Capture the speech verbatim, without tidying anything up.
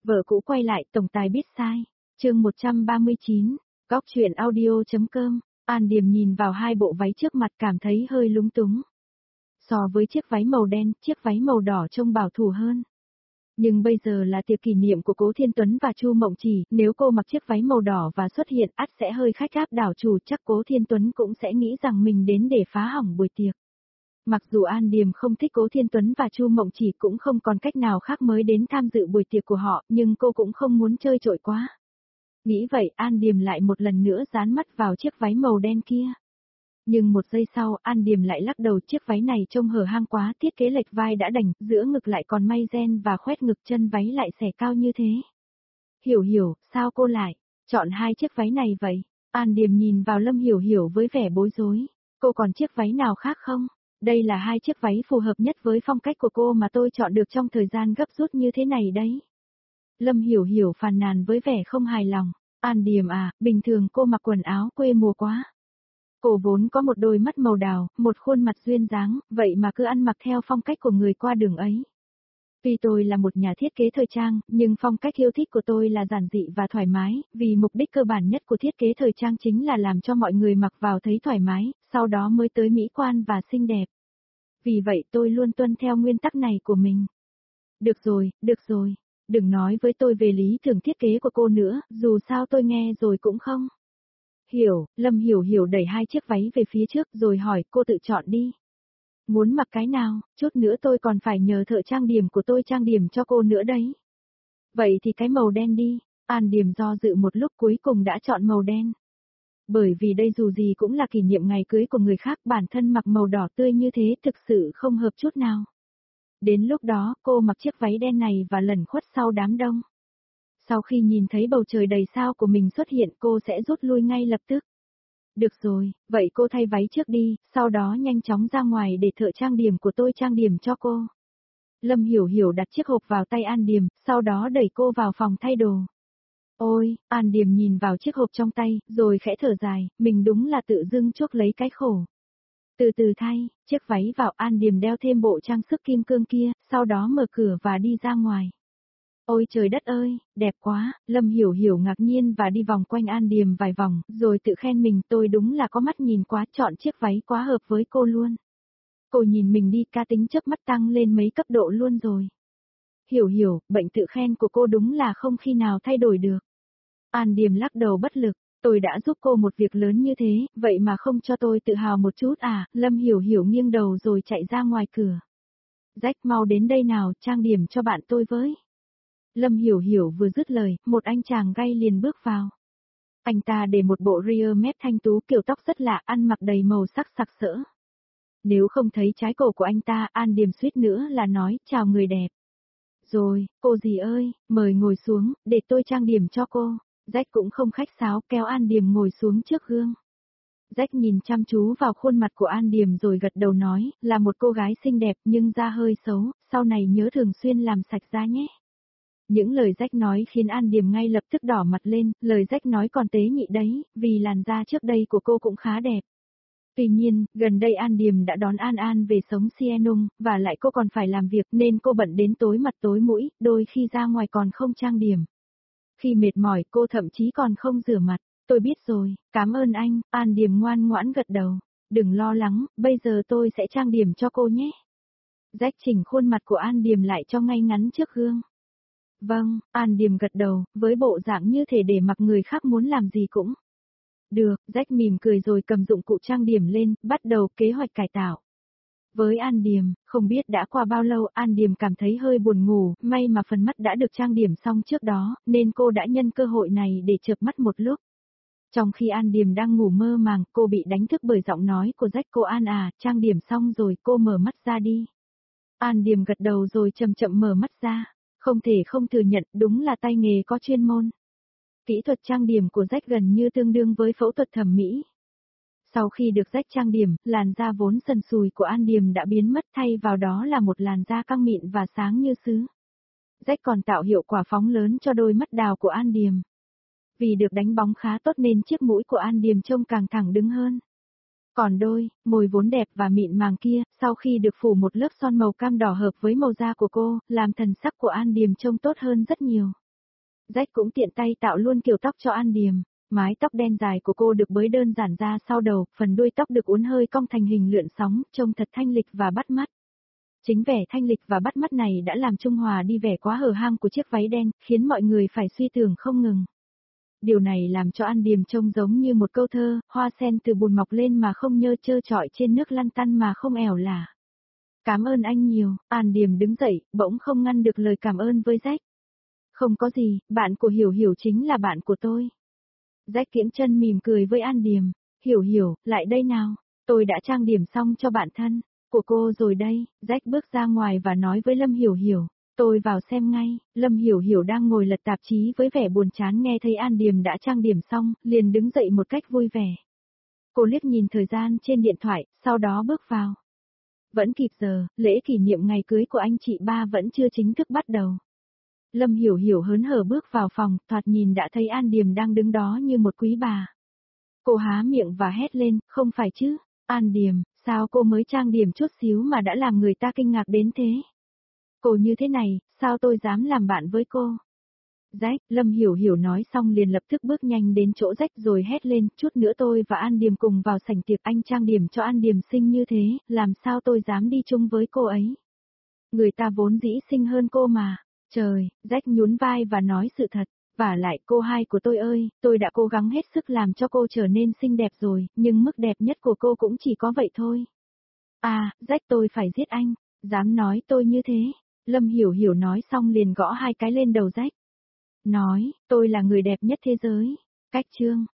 Vợ cũ quay lại, tổng tài biết sai. Chương một trăm ba mươi chín, góc truyện audio.com. An Điềm nhìn vào hai bộ váy trước mặt cảm thấy hơi lúng túng. So với chiếc váy màu đen, chiếc váy màu đỏ trông bảo thủ hơn. Nhưng bây giờ là tiệc kỷ niệm của Cố Thiên Tuấn và Chu Mộng Chỉ, nếu cô mặc chiếc váy màu đỏ và xuất hiện ắt sẽ hơi khách áp đảo chủ, chắc Cố Thiên Tuấn cũng sẽ nghĩ rằng mình đến để phá hỏng buổi tiệc. Mặc dù An Điềm không thích Cố Thiên Tuấn và Chu Mộng Chỉ cũng không còn cách nào khác mới đến tham dự buổi tiệc của họ, nhưng cô cũng không muốn chơi trội quá. Nghĩ vậy An Điềm lại một lần nữa dán mắt vào chiếc váy màu đen kia. Nhưng một giây sau An Điềm lại lắc đầu, chiếc váy này trông hở hang quá, thiết kế lệch vai đã đành, giữa ngực lại còn may ren và khoét ngực, chân váy lại xẻ cao như thế. Hiểu Hiểu, sao cô lại chọn hai chiếc váy này vậy? An Điềm nhìn vào Lâm Hiểu Hiểu với vẻ bối rối. Cô còn chiếc váy nào khác không? Đây là hai chiếc váy phù hợp nhất với phong cách của cô mà tôi chọn được trong thời gian gấp rút như thế này đấy. Lâm Hiểu Hiểu phàn nàn với vẻ không hài lòng. An Điềm à, bình thường cô mặc quần áo quê mùa quá. Cô vốn có một đôi mắt màu đào, một khuôn mặt duyên dáng, vậy mà cứ ăn mặc theo phong cách của người qua đường ấy. Tuy tôi là một nhà thiết kế thời trang, nhưng phong cách yêu thích của tôi là giản dị và thoải mái, vì mục đích cơ bản nhất của thiết kế thời trang chính là làm cho mọi người mặc vào thấy thoải mái, sau đó mới tới mỹ quan và xinh đẹp. Vì vậy tôi luôn tuân theo nguyên tắc này của mình. Được rồi, được rồi, đừng nói với tôi về lý tưởng thiết kế của cô nữa, dù sao tôi nghe rồi cũng không hiểu. Lâm Hiểu Hiểu đẩy hai chiếc váy về phía trước rồi hỏi, cô tự chọn đi. Muốn mặc cái nào, chút nữa tôi còn phải nhờ thợ trang điểm của tôi trang điểm cho cô nữa đấy. Vậy thì cái màu đen đi. An Điềm do dự một lúc cuối cùng đã chọn màu đen. Bởi vì đây dù gì cũng là kỷ niệm ngày cưới của người khác, bản thân mặc màu đỏ tươi như thế thực sự không hợp chút nào. Đến lúc đó cô mặc chiếc váy đen này và lẩn khuất sau đám đông. Sau khi nhìn thấy bầu trời đầy sao của mình xuất hiện cô sẽ rút lui ngay lập tức. Được rồi, vậy cô thay váy trước đi, sau đó nhanh chóng ra ngoài để thợ trang điểm của tôi trang điểm cho cô. Lâm Hiểu Hiểu đặt chiếc hộp vào tay An Điềm, sau đó đẩy cô vào phòng thay đồ. Ôi, An Điềm nhìn vào chiếc hộp trong tay, rồi khẽ thở dài, mình đúng là tự dưng chuốc lấy cái khổ. Từ từ thay, chiếc váy vào, An Điềm đeo thêm bộ trang sức kim cương kia, sau đó mở cửa và đi ra ngoài. Ôi trời đất ơi, đẹp quá, Lâm Hiểu Hiểu ngạc nhiên và đi vòng quanh An Điềm vài vòng, rồi tự khen mình, tôi đúng là có mắt nhìn quá, chọn chiếc váy quá hợp với cô luôn. Cô nhìn mình đi, cá tính chớp mắt tăng lên mấy cấp độ luôn rồi. Hiểu Hiểu, bệnh tự khen của cô đúng là không khi nào thay đổi được. An Điềm lắc đầu bất lực, tôi đã giúp cô một việc lớn như thế, vậy mà không cho tôi tự hào một chút à? Lâm Hiểu Hiểu nghiêng đầu rồi chạy ra ngoài cửa. Rách, mau đến đây nào, trang điểm cho bạn tôi với. Lâm Hiểu Hiểu vừa dứt lời, một anh chàng gay liền bước vào. Anh ta để một bộ rear mép thanh tú, kiểu tóc rất lạ, ăn mặc đầy màu sắc sặc sỡ. Nếu không thấy trái cổ của anh ta, An Điềm suýt nữa là nói, chào người đẹp. Rồi, cô dì ơi, mời ngồi xuống, để tôi trang điểm cho cô. Jack cũng không khách sáo, kéo An Điềm ngồi xuống trước gương. Jack nhìn chăm chú vào khuôn mặt của An Điềm rồi gật đầu nói, là một cô gái xinh đẹp nhưng da hơi xấu, sau này nhớ thường xuyên làm sạch da nhé. Những lời Jack nói khiến An Điềm ngay lập tức đỏ mặt lên, lời Jack nói còn tế nhị đấy, vì làn da trước đây của cô cũng khá đẹp. Tuy nhiên, gần đây An Điềm đã đón An An về sống Sienung, và lại cô còn phải làm việc nên cô bận đến tối mặt tối mũi, đôi khi ra ngoài còn không trang điểm. Khi mệt mỏi cô thậm chí còn không rửa mặt. Tôi biết rồi, cảm ơn anh. An Điềm ngoan ngoãn gật đầu. Đừng lo lắng, bây giờ tôi sẽ trang điểm cho cô nhé. Jack chỉnh khuôn mặt của An Điềm lại cho ngay ngắn trước gương. Vâng, An Điềm gật đầu, với bộ dạng như thể để mặc người khác muốn làm gì cũng được. Jack mỉm cười rồi cầm dụng cụ trang điểm lên, bắt đầu kế hoạch cải tạo. Với An Điềm, không biết đã qua bao lâu An Điềm cảm thấy hơi buồn ngủ, may mà phần mắt đã được trang điểm xong trước đó, nên cô đã nhân cơ hội này để chợp mắt một lúc. Trong khi An Điềm đang ngủ mơ màng, cô bị đánh thức bởi giọng nói của Jack. Cô An à, trang điểm xong rồi, cô mở mắt ra đi. An Điềm gật đầu rồi chậm chậm mở mắt ra. Không thể không thừa nhận, đúng là tay nghề có chuyên môn. Kỹ thuật trang điểm của Jack gần như tương đương với phẫu thuật thẩm mỹ. Sau khi được Jack trang điểm, làn da vốn sần sùi của An Điềm đã biến mất, thay vào đó là một làn da căng mịn và sáng như sứ. Jack còn tạo hiệu quả phóng lớn cho đôi mắt đào của An Điềm. Vì được đánh bóng khá tốt nên chiếc mũi của An Điềm trông càng thẳng đứng hơn. Còn đôi, môi vốn đẹp và mịn màng kia, sau khi được phủ một lớp son màu cam đỏ hợp với màu da của cô, làm thần sắc của An Điềm trông tốt hơn rất nhiều. Jack cũng tiện tay tạo luôn kiểu tóc cho An Điềm. Mái tóc đen dài của cô được bới đơn giản ra sau đầu, phần đuôi tóc được uốn hơi cong thành hình lượn sóng, trông thật thanh lịch và bắt mắt. Chính vẻ thanh lịch và bắt mắt này đã làm trung hòa đi vẻ quá hở hang của chiếc váy đen, khiến mọi người phải suy tưởng không ngừng. Điều này làm cho An Điềm trông giống như một câu thơ, hoa sen từ bùn mọc lên mà không nhơ trơ trọi trên nước lăn tăn mà không ẻo lả. Cảm ơn anh nhiều, An Điềm đứng dậy, bỗng không ngăn được lời cảm ơn với Jack. Không có gì, bạn của Hiểu Hiểu chính là bạn của tôi. Jack kiễng chân mỉm cười với An Điềm. Hiểu Hiểu, lại đây nào, tôi đã trang điểm xong cho bạn thân của cô rồi đây. Jack bước ra ngoài và nói với Lâm Hiểu Hiểu. Tôi vào xem ngay. Lâm Hiểu Hiểu đang ngồi lật tạp chí với vẻ buồn chán, nghe thấy An Điềm đã trang điểm xong, liền đứng dậy một cách vui vẻ. Cô liếc nhìn thời gian trên điện thoại, sau đó bước vào. Vẫn kịp giờ, lễ kỷ niệm ngày cưới của anh chị ba vẫn chưa chính thức bắt đầu. Lâm Hiểu Hiểu hớn hở bước vào phòng, thoạt nhìn đã thấy An Điềm đang đứng đó như một quý bà. Cô há miệng và hét lên, không phải chứ, An Điềm, sao cô mới trang điểm chút xíu mà đã làm người ta kinh ngạc đến thế? Cô như thế này, sao tôi dám làm bạn với cô? Jack, Lâm Hiểu Hiểu nói xong liền lập tức bước nhanh đến chỗ Jack rồi hét lên, chút nữa tôi và An Điềm cùng vào sảnh tiệc, anh trang điểm cho An Điềm xinh như thế, làm sao tôi dám đi chung với cô ấy? Người ta vốn dĩ xinh hơn cô mà. Trời, Jack nhún vai và nói sự thật. Vả lại cô hai của tôi ơi, tôi đã cố gắng hết sức làm cho cô trở nên xinh đẹp rồi, nhưng mức đẹp nhất của cô cũng chỉ có vậy thôi. À, Jack tôi phải giết anh, dám nói tôi như thế. Lâm Hiểu Hiểu nói xong liền gõ hai cái lên đầu Jack. Nói, tôi là người đẹp nhất thế giới. Cách chương.